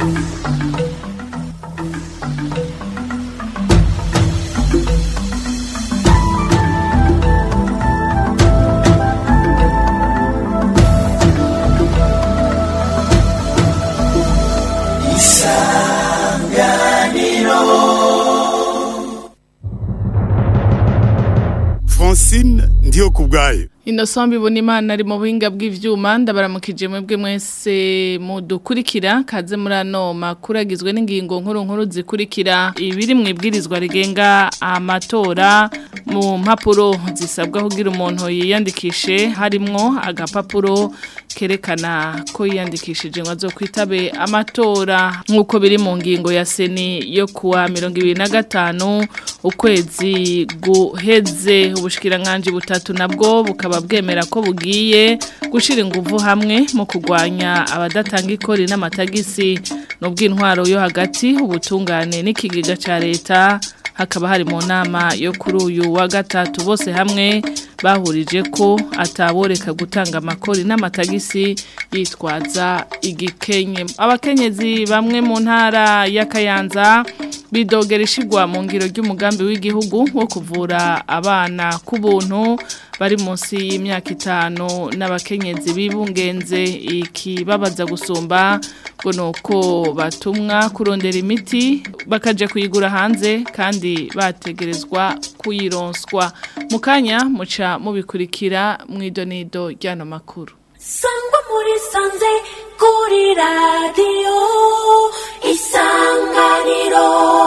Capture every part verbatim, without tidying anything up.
Ndiyo kubgayo Innocent Bonimana ari mu buhinga bw'ivyuma ndabaramukije mwebwe mwese mudukurikira kaze muri ano makuru agizwe n'ingingo nkuru nkuru zikurikira ibiri mwibwirizwa rigenga amatora mu mpapuro zisabwa kugira umuntu yiyandikishe harimwo agapapuro kerekana ko yiyandikishije ngo azokwitabe amatora nk'uko biri mu ngingo ya seni yo kuwa mirongo ibiri na gatanu ukwezi guheze ubushikiranganje butatu nabwo bukaba bwemera ko bugiye gushira inguvu hamwe mu kugwanya abadatanga ikori n'amatagisi n'ubw'intwaro yo hagati ubutungane n'ikigega ca leta hakaba hari mu nama yo kuri uyu wa gatatu bose hamwe bahurije ko ataboreka gutanga amakori n'amatagisi yitwaza igikenye abakenyezi bamwe mu ntara ya Kayanza bidogera ishigwa mu ngiro ry'umugambi w'igihugu wo kuvura abana ku buntu bari munsi y'imyaka itanu n'abakenyezi bibungenze ikibabaza gusumba ngo nuko batumwa kurondera imiti bakaje kuyigura hanze kandi bategerezwa kuyironswa mukanya muca mubikurikira mwidonido ryano makuru Sangwa muri sanze kuri radio Isanganiro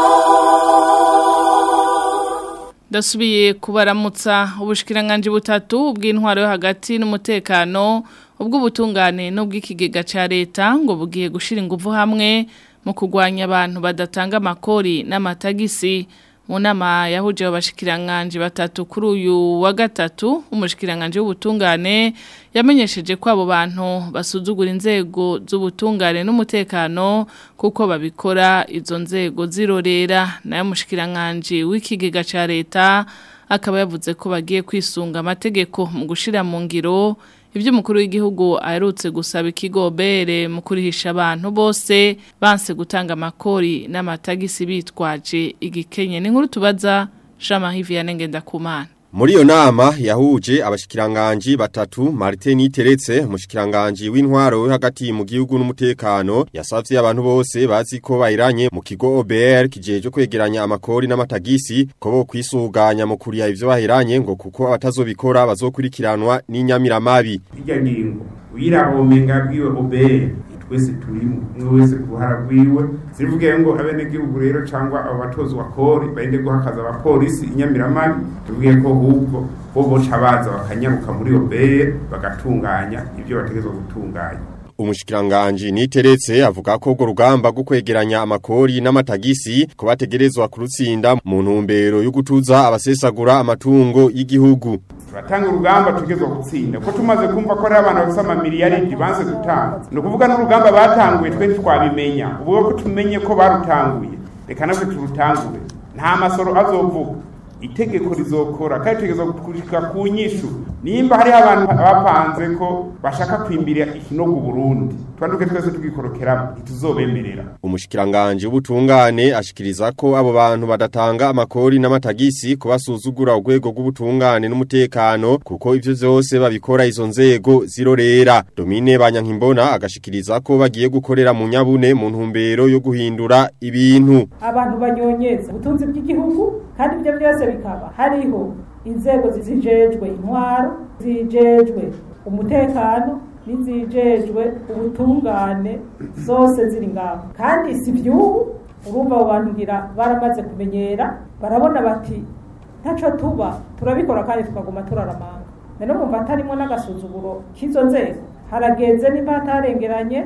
Dasubiye kubaramutsa ubushikiranganje butatu ubw'intwaro yo hagati n'umutekano ubw'ubutungane n'ubw'ikigega ca leta ngo bugiye gushira inguvu hamwe mu kugwanya abantu badatanga amakori n'amatagisi mu nama yahuje abashikiranganje batatu kuri uyu wa gatatu umushikiranganje w'ubutungane yamenyesheje ko abo bantu basuzugura inzego z'ubutungane n'umutekano kuko babikora izo nzego zirorera nayo mushikiranganje w'ikigega ca leta akaba yavuze ko bagiye kwisunga amategeko mu gushira mu ngiro ibyo umukuru w'igihugu aherutse gusaba ikigobere mu kurihisha abantu bose banse gutanga amakori n'amatagisi bitwaje igikenye n'inkuru tubaza Jean-Marie Vianney Ngendakumana Muri iyo nama yahuje abashikiranganji batatu Martin Iteretse umushikiranganje w'intwaro yo hagati mu gihugu n'umutekano yasavye abantu bose bazi ko bayiranye mu kigo O B R kijeje kwegeranya amakori n'amatagisi ko bo kwisuganya mu kuriya ivyo bahiranye ngo kuko abatazobikora bazokurikiranwa n'inyamiramabi irya ngingo wirahomenga bwiwe O B R twese turimo umwe wese kuhara bwiwe zivuge ngo abene gihugu rero cyangwa abatozwa kori baende guhakaza abapolisi inyamiramabi tuvuge ko hubwo bo boca baza bakanyaruka muri O B R bagatunganya ibyo bategezwe gutunganya Umushikiranganje Niteretse avuga ko go rugamba gwo kwegeranya amakori n'amatagisi ko bategerezwa kurutsinda mu ntumbero yo gutuza abasesagura amatungo y'igihugu turatanga urugamba tugezwe gutsinda ko tumaze kumva ko ari abantu bafite amamiliyari banze gutanga no kuvuga n'urugamba batanguye twe twabimenya ubu ko tumenye ko barutanguye reka natwe turutangure nta masoro azovuga itegeko rizokora kandi tegezwa gukurika ku nyishu nimba hari abantu bapanze ko bashaka kwimbira ikinogo Burundi twanduke twese tugikorokeramo ituzobemerera umushikiranganje w'ubutungane ashikiriza ko abo bantu badatanga amakori n'amatagisi ko basuzugura urwego rw'ubutungane n'umutekano kuko ivyo vyose babikora izo nzego zirorera Domine Banyankimbona agashikiriza ko bagiye gukorera mu nyabune mu ntumbero yo guhindura ibintu abantu banyonyeza ubutunzi bw'igihugu kandi ibyo byose bikaba hariho inzego zizijejwe intwaro zijejwe umutekano nizijejwe ubutungane zose ziri ngaho kandi si byubu urumva abo bantu ngira baramaze kumenyera barabona bati ntaco tuba turabikora kandi tukaguma turaramanga none mumva atarimo n'agasuzuguro k'izo nzego harageze nimba hatarengeranye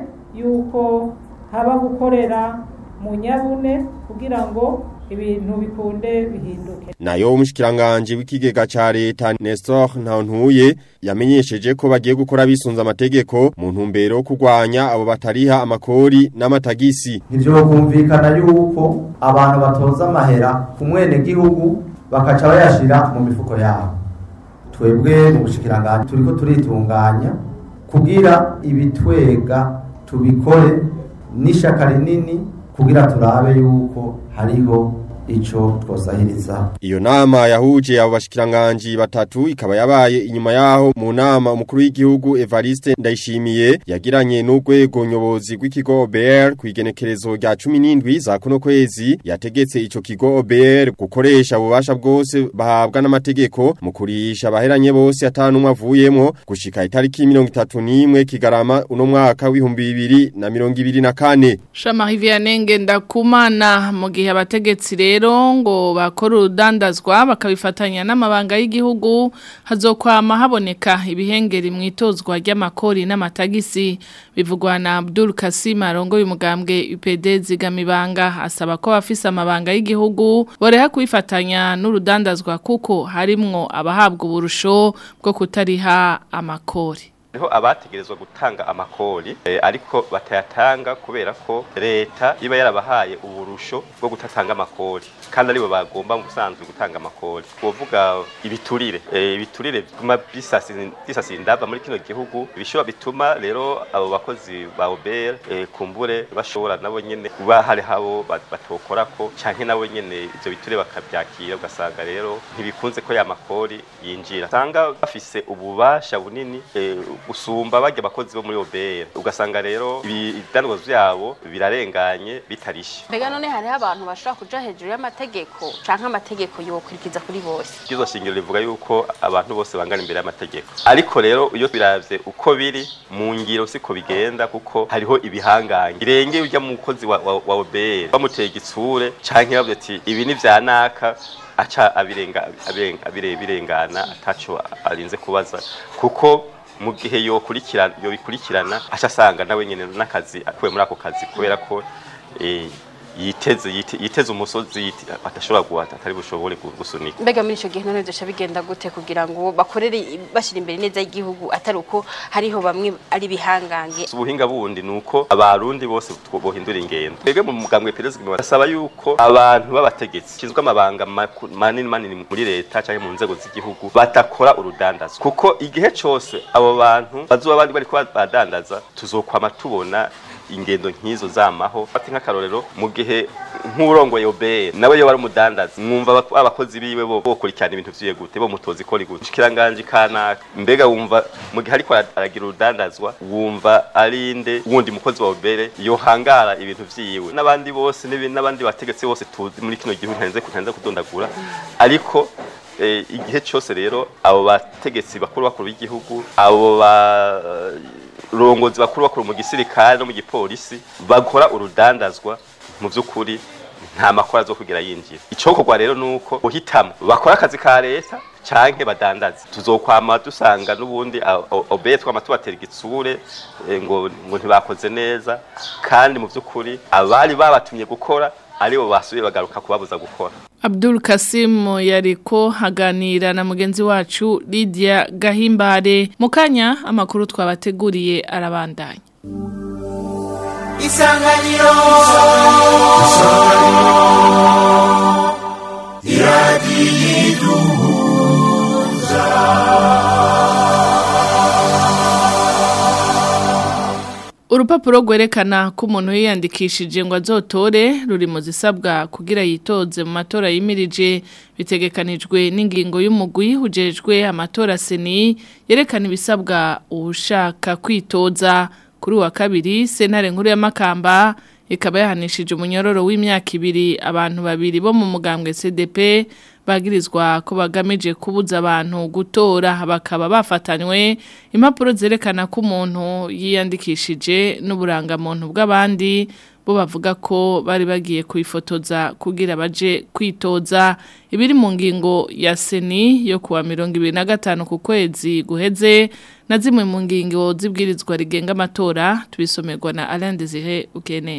yuko haba gukorera mu nyabune kugira ngo ibintu bikunde bihinduke. Nayo umushikiranganje w'ikigega ca leta Nestor Ntantuye yamenyesheje ko bagiye gukora bisunza amategeko mu ntumbero yo kugwanya abo batariha amakori n'amatagisi. Ivyo kumvikana yuko abantu batoza amahera ku mwene gihugu bakaca bayashira mu mifuko yabo. Twebwe mu bushikiranganje turiko turitunganya kugira ibitwega tubikore n'ishaka rinini kugira turabe yuko hariho ico twosahiriza. Iyo nama yahuje abo bashikiranganje batatu ikaba yabaye inyuma yaho mu nama umukuru w'igihugu Evariste Ndayishimiye yagiranye n'urwego nyobozi rw'ikigo O B R kwigenekerezo rya cumi n'indwi za kuno kwezi yategetse ico kigo O B R gukoresha ububasha bwose bahabwa n'amategeko mu kurisha abaheranye bose atanu avuyemo gushika itariki mirongo itatu n'imwe Kigarama uno mwaka w'ibihumbi bibiri na mirongo ibiri na kane. Jean-Marie Vianney Ngendakumana mu gihe abategetsi rero ngo bakora urudandazwa bakabifatanya n'amabanga y'igihugu hazokwama haboneka ibihengeri mwitozwa ry'amakori n'amatagisi bivugwa na Abdul Kasim arongo y'umugambwe U P D zigamibanga asaba ko bafise amabanga y'igihugu boreha kwifatanya n'urudandazwa kuko harimwo abahabwa uburusho bwo kutariha amakori. Niho abategerezwa gutanga amakori e, ariko batayatanga kubera ko leta iba yarabahaye uburusho bwo gutatanga amakori kandi aribo bagomba mu busanzwe gutanga amakori kuvuga ibiturire e, ibiturire bituma bisasi ndava muri kino gihugu bishobora bituma rero abo bakozi ba O B R e, kumbure bashobora nabo nyene kuba hari habo batokora ko canke nabo nyene ivyo biturire bakabyakira ugasanga rero ntibikunze ko ya makori yinjira sanga bafise ububasha bunini e, usumba bajya bakozi bo muri O B R ugasanga rero ibidanwa vyabo birarenganye bitarishe. Mbega none hari abantu bashaka kuja hejuru y'amategeko canke amategeko yokurikiza kuri bose. Kizo shingiro rivuga yuko abantu bose bangana imbere y'amategeko. Ariko rero iyo biravye uko biri mu ngiro siko bigenda kuko hariho ibihanganye. Irenge ujya mu mukozi wa, wa, wa O B R bamuteye igitsure canke bavuze ati ibi ni vyanaka aca abirenga abirenga abirengana ataco arinze kubaza kuko mu gihe yo kurikirana yo bikurikirana ashasanga nawe nyene nakazi akuye muri ako kazi kubera ko eh yiteze yiteze umusozi atashobora guhata atari bushobore gusunika. Mbega muri ico gihe none byo bigenda gute kugira ngo bakorere bashira imbere neza y'igihugu atari uko hariho bamwe ari bihangange. Ubuhinga bundi nuko abarundi bose bohindura ingendo. Twebwe mu mugambwe perezida basaba yuko abantu babategetse kizwe amabanga manini manini muri leta cyangwa mu nzego z'igihugu batakora urudandazo kuko igihe cyose abo bantu bazoba bari bari kubadandaza tuzokwama tubona ingendo nkizo zamaho ati nk'akarorero mu gihe nk'urongoye O B R nawe yo bari umudandaza mwumva abakozi biwe bo bokurikirana ibintu vyiye gute bo mutozi ko rigute kiranganje kana mbega wumva mu gihe ariko aragira urudandazwa wumva arinde wundi mukozi wa O B R yo hangara ibintu vyiwe n'abandi bose n'abandi bategetse bose tuzi muri kino gihugu ntanze kutanza kudondagura ariko eh, igihe cyose rero abo bategetsi bakuru bakuru b'igihugu abo ba rongozi bakuru bakuru mu gisirikare no mu gipolisi bakora urudandazwa mu byukuri nta makora zo kugira yinjira icokorwa rero nuko uhitamo bakora akazi ka leta canke badandaza tuzokwama dusanga nubundi O B R twama tubatera igitsure ngo ngo ntibakoze neza kandi mu byukuri abari babatumye gukora aribo basubiye bagaruka kubabuza gukora. Abdul Kasim yariko haganira na mugenzi wacu Lydia Gahimbare mukanya amakuru twabateguriye arabandanya. Isanganiro Urupapuro gwerekana ko umuntu yiyandikishije ngo azotore ruri mu zisabwa kugira yitoze mu matora yimirije bitegekanijwe n'ingingo y'umugwi hujejwe amatora seni yerekana ibisabwa ushaka kwitoza kuri wa kabiri sentare nkuru ya Makamba ikaba yahanishije umunyororo w'imyaka ibiri abantu babiri bo mu mugambwe C D P bagirizwa ko bagamije kubuza abantu gutora bakaba bafatanywe impapuro zerekana ko umuntu yiyandikishije n'uburangamuntu bw'abandi bo bavuga ko bari bagiye kuifotoza kugira baje kwitoza ibiri mu ngingo ya seni yo kuwa mirongo ibiri na gatanu ku kwezi guheze na zimwe mu ngingo zibwirizwa rigenga amatora tubisomerwa na Alain Desire Ukeneza.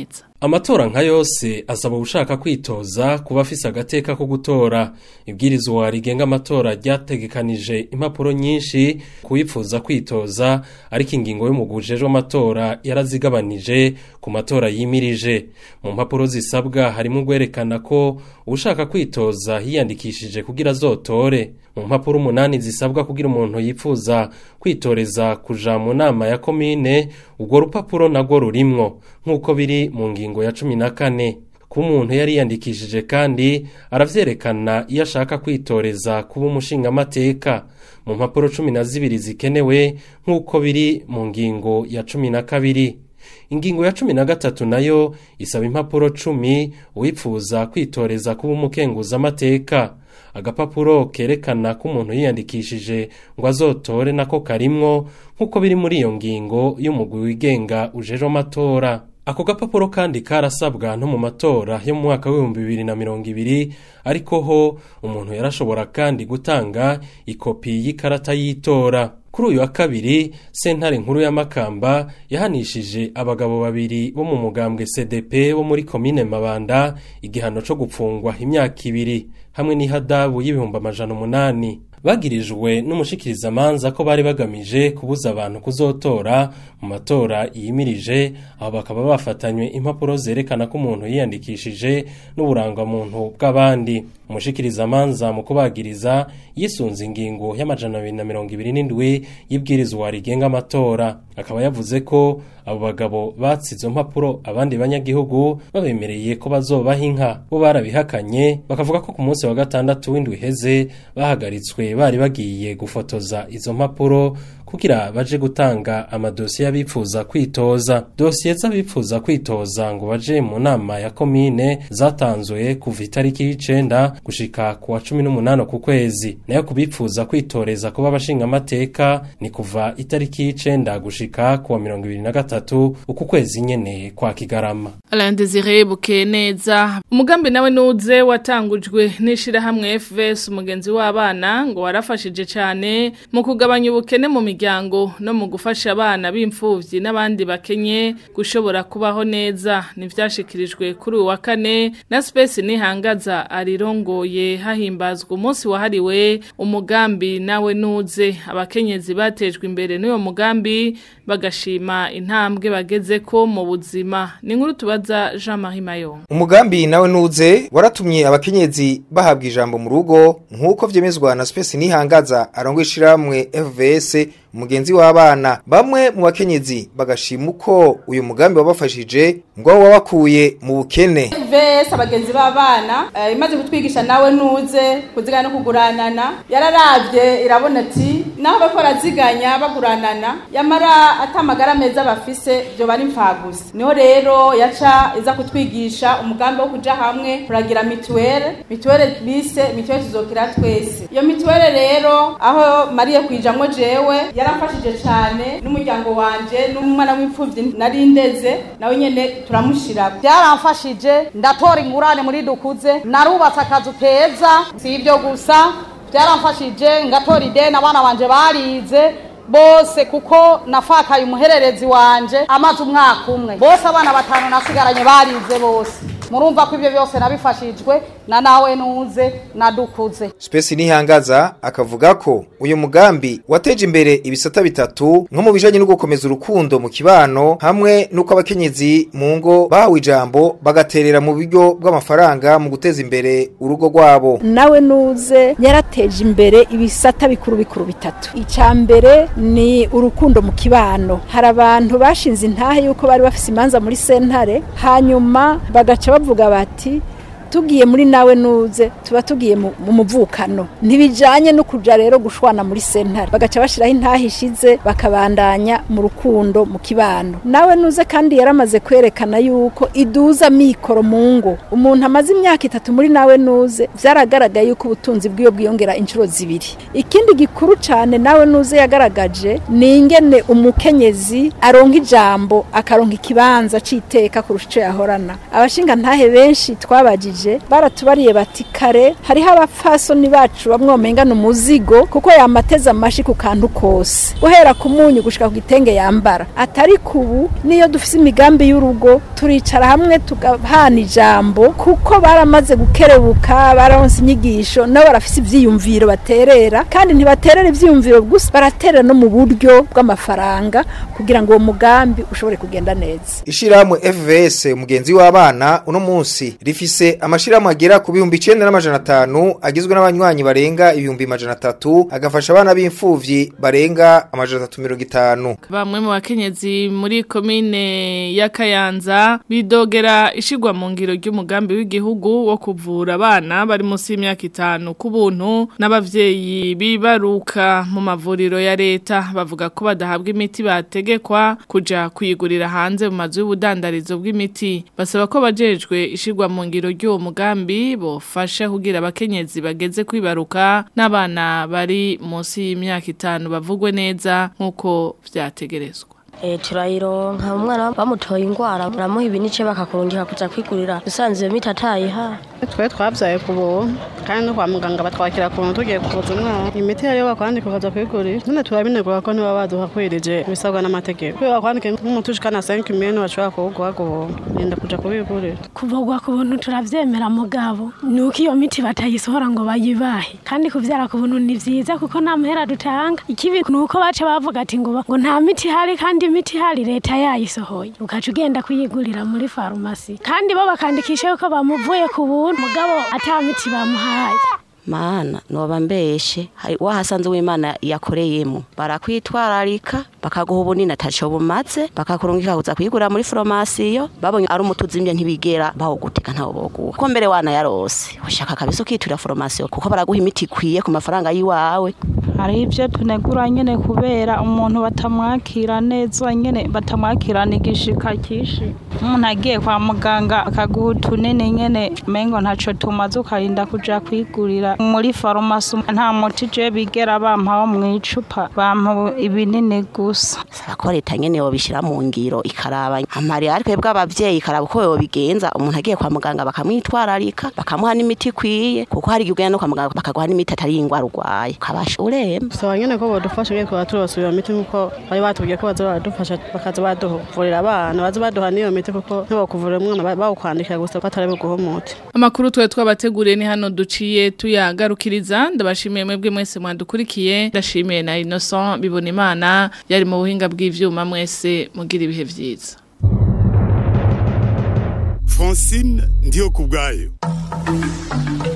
Amatora nka yose asaba ushaka kwitoza kuba afise agateka ko gutora. Ibwirizwa rigenga amatora ryategekanije impapuro nyinshi kuyifuza kwitoza, ariko ingingo y'umugujejwe amatora yarazigabanije ku matora yimirije. Mu mpapuro zisabwa harimo gwerekana ko ushaka kwitoza hiyandikishije kugira azotore. Mu mpapuro umunani zisabwa kugira umuntu yifuza kwitoreza kuja mu nama ya komine, urwo rupapuro nagwo rurimwo nkuko biri mu ngingo ya cumi na kane. Ku umuntu yari yandikishije kandi aravyerekana iyo ashaka kwitoreza kuba umushinga amateka. Mu mpapuro cumi na zibiri zikenewe nkuko biri mu ngingo ya cumi na kabiri. Ingingo ya cumi na gatatu nayo isaba impapuro cumi uwifuza kwitoreza kuba umukenguza amateka. Agapapuro kerekana ko umuntu yiyandikishije ngo azotore nako karimwo nkuko biri muri iyo ngingo y'umugwi wigenga ujeje amatora. Ako gapapuro kandi karasabwa no mu matora yo mu mwaka w'ibihumbi bibiri na mirongo ibiri, ariko ho umuntu yarashobora kandi gutanga ikopi y'ikarata y'itora. Kuri uyu wa kabiri sentare nkuru ya Makamba yahanishije abagabo babiri bo mu mugambwe C D P bo muri komine Mabanda igihano cyo gupfungwa imyaka ibiri hamwe n'ihadabu y'ibihumbi amajana umunani. Bagirijwe n'umushikiriza manza ko bari bagamije kubuza abantu kuzotora mu matora yimirije, aho bakaba bafatanywe impapuro zerekana ko umuntu yiyandikishije n'uburanga muntu bw'abandi. Umushikiriza manza mu kubagiriza yisunze ingingo y'amajana abiri na mirongo ibiri n'indwi y'ibwirizwa rigenga amatora. Akaba yavuze ko abo bagabo batsizo mpapuro abandi banyagihugu babemereye ko bazobaha inka, bo barabihakanye bakavuga ko ku munsi wa gatandatu w'indwi heze bahagaritswe bari bagiye gufotoza izo mpapuro kugira baje gutanga amadosiye y'abifuza kwitoza. Dosiye z'abifuza kwitoza ngo baje mu nama ya komine zatanzwe kuva itariki y'icenda gushika ku wa cumi n'umunani ku kwezi, nayo kubifuza kwitoreza kuba abashinga amateka ni kuva itariki y'icenda gushika ku wa mirongo ibiri na gatatu uku kwezi nyene kwa Kigarama. Alain Desire Bukeneza, umugambi nawe nuze watangujwe n'ishirahamwe F V S umugenzi w'abana ngo warafashije cyane mu kugabanya ubukene mu miryango no mu gufasha abana b'imfuvyi n'abandi bakenye gushobora kubaho neza. Nivyashikirijwe kuri uwa kane na Space Nihangaza arirongoye hahimbazwa umunsi wahariwe umugambi nawe nuze. Abakenyezi batejwe imbere n'uyo mugambi bagashima intambwe bageze ko mu buzima. Ni nkuru tubaza Jean-Marie Mayon. Umugambi nawe nuze waratumye abakenyezi bahabwa ijambo mu rugo nkuko vyemezwa na Space Nihangaza arongoye ishiramwe F V S umugenzi w'abana. Bamwe mu bakenyezi bagashima uko uyu mugambi wabafashije ngo wabakuye mu bukene. F V S abagenzi b'abana uh, imaze kutwigisha nawe nuze kuzigana no kuguranana, yararavye irabona ati naho bakora ziganya baguranana yamara atamagara meza bafise byo bari mfagusa. Niho rero yaca iza kutwigisha umugambi wo kuja hamwe turagira mituwele mituwele bise mituwele tuzokira twese. Iyo mituwele rero aho Marie kwijamwe jewe yarafashije cyane n'umuryango wanje n'umwana w'imfuvyi nari ndeze nawe nyene turamushira. Byaramfashije ndatora ingurane muri dukuze, narubatse akazu keza, si ibyo gusa byaramfashije ngatora ideni abana banje barize bose kuko nafakaye umuhererezi wanje amaze umwaka umwe, bose abana batanu nasigaranye barize bose. Murumva ko ibyo byose nabifashijwe na nawe nuze nadukuze. Space Nihangaza akavuga ko uyu mugambi wateje imbere ibisata bitatu nko mu bijanye no gukomeza urukundo mu kibano hamwe nuko abakenyezi mu ngo bahawe ijambo bagaterera mu buryo bw'amafaranga mu guteza imbere urugo rwabo. Nawe nuze yarateje imbere ibisata bikuru bikuru bitatu. Icya mbere ni urukundo mu kibano. Hari abantu bashinze intahe yuko bari bafise imanza muri sentare hanyuma bagaca bavuga bati tugiye muri nawe nuze tuba tugiye mu muvukano, ntibijanye no kuja rero gushwana muri sentare, bagaca bashiraho intahishize bakabandanya mu rukundo mu kibano. Nawe nuze kandi yaramaze kwerekana yuko iduza mikoro mu ngo. Umuntu amaze imyaka itatu muri nawe nuze vyaragaragaye yuko ubutunzi bwiyo bwiyongera inshuro zibiri. Ikindi gikuru cyane nawe nuze yagaragaje ni ingene umukenyezi aronka ijambo akaronka ikibanza citeka kurusha ico yahorana. Abashinga ntahe benshi twabajije baje baratubariye bati kare hariho abapfasoni bacu bamwomengana umuzigo kuko yamateza amashi ku kantu kose guhera ku munyu gushika ku gitenge yambara atari kubu niyo dufise imigambi y'urugo turicara hamwe tugahana ijambo kuko baramaze gukerebuka baronse inyigisho nabo barafise ivyiyumviro baterera kandi ntibaterera ivyiyumviro gusa baraterera no mu buryo bw'amafaranga kugira ngo uwo mugambi ushobore kugenda neza. Ishiramwe F V S umugenzi w'abana uno munsi rifise amashirahamwe agera ku bihumbi icenda n'amajana atanu agizwe n'abanywanyi barenga ibihumbi amajana atatu agafasha abana b'imfuvyi barenga amajana atatu mirongo itanu. Bamwe mu bakenyezi muri komine ya Kayanza bidogera ishigwa mu ngiro ry'umugambi w'igihugu wo kuvura abana bari munsi y'imyaka itanu ku buntu n'abavyeyi bibaruka mu mavuriro ya leta bavuga ko badahabwa imiti bategekwa kuja kuyigurira hanze mu mazu y'ubudandarizo bw'imiti basaba ko bajejwe ishigwa mu ngiro ry'uwo mugambi bofasha kugira abakenyezi bageze kwibaruka n'abana bari munsi y'imyaka itanu bavugwe neza nkuko vyategerezwa. Eh turayironka umwana bamutoye ingwara baramuha ibinice bakakurungika kuza kwigurira dusanze iyo miti atayiha. Twe twabyaye kubo kandi no kwa muganga batwakira ku muntu tugiye kuvuza umwana imiti yari bakwandika kuza kwigurira none turabinegura ko niba baduha kwirije bisabwa n'amategeko kwiba kwandika nk'umuntu ushikana cinq mille bashobora kuguha go yenda kuja kubigurira kuvugwa ku buntu turavyemera mugabo nuko iyo miti batayisohora ngo bayibahe kandi kuvyara ku buntu ni vyiza kuko nta muhera dutanga ikibi nuko bace bavuga ati ngo ngo nta miti hari kandi imiti hari leta yayisohoye ukaca ugenda kuyigurira muri farumasi kandi bo bakandikisha yuko bamuvuye ku buntu mugabo ata miti bamuhaye. Mana noba mbeshe wahasanze w'Imana yakoreyemo barakwitwararika bakaguha ubunini ataco bumaze bakakurungika kuza kwigura muri farumasiyo babonye ari umutuzimye ntibigera baho guteka ntawo boguha ko mbere wana yarose ushaka kabisa ukitura farumasiyo kuko baraguha imiti kwiye ku mafaranga yiwawe. Hari ivyo tunegura nyene kubera umuntu batamwakira neza nyene batamwakirana igishika kishi umuntu agiye kwa muganga akaguha utunini nyene mengo ntaco tumaze ukarinda kuja kwigurira muri farumasi nta muti je bigera bampaho mwicupa bampa ibinini gusa ko leta nyene yobishira mu ngiro ikaraba amari ariko bw'abavyeyi ikaraba uko yobigenza umuntu agiye kwa muganga bakamwitwararika bakamuha n'imiti kwiye kuko hari igihe no kwa muganga bakaguha n'imiti atari ingwara urwaye ukabashure so nyene ko bodufasha ngiye kwa turasubira imiti nkuko bari batubwiye ko baza badufasha bakaza baduvurira abana baza baduha niyo miti kuko nibo kuvurira umwana bawukwandikira gusa batarabe guhomote. Amakuru twe twabateguriye ni hano duciye tuyagarukiriza ndabashimiye mwebwe mwese mwandukurikiye ndashimiye na Innocent bibona Imana yari mu buhinga bw'ivyuma mwese mugira ibihe vyiza. Francine ndiyo kubgayo.